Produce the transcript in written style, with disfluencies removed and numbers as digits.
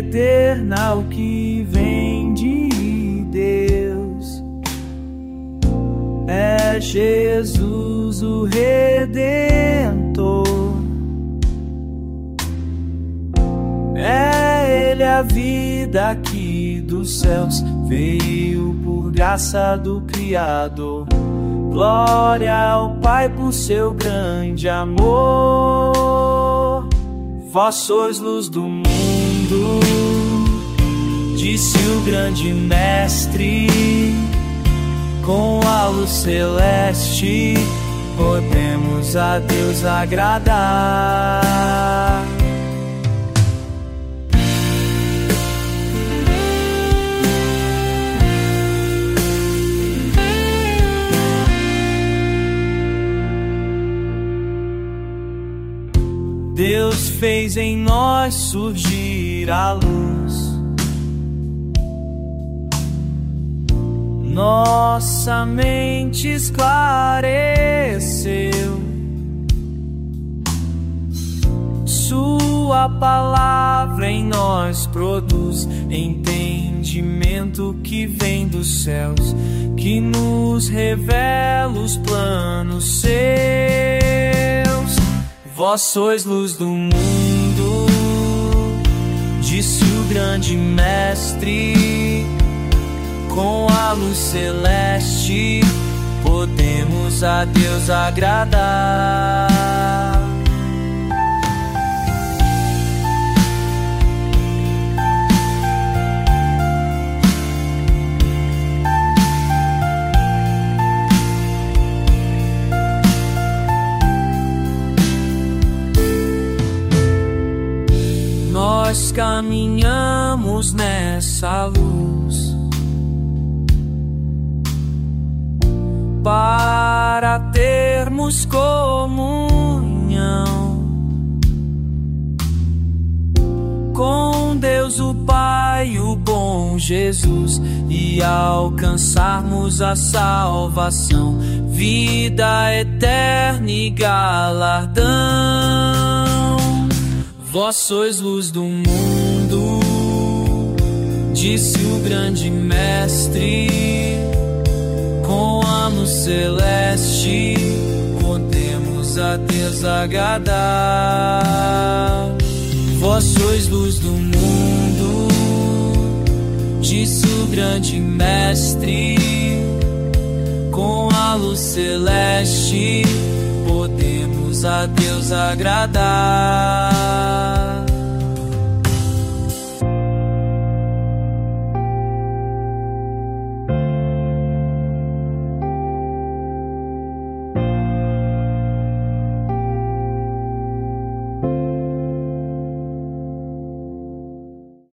eternal que vem de Deus. É Jesus o Redentor. É Ele a vida aqui dos céus, veio por graça do Criador. Glória ao Pai por seu grande amor. Vós sois luz do mundo, disse o grande mestre. Com a luz celeste podemos a Deus agradar. Deus fez em nós surgir a luz. Nossa mente esclareceu. Sua palavra em nós produz entendimento que vem dos céus, que nos revela os planos seus. Vós sois luz do mundo, disse o grande mestre. Com a luz celeste podemos a Deus agradar. Nós caminhamos nessa luz para termos comunhão com Deus o Pai, o bom Jesus, e alcançarmos a salvação, vida eterna e galardão. Vós sois luz do mundo, disse o grande mestre. Com a luz celeste podemos a Deus agradar. Vós sois luz do mundo, disse o grande mestre. Com a luz celeste podemos a Deus agradar.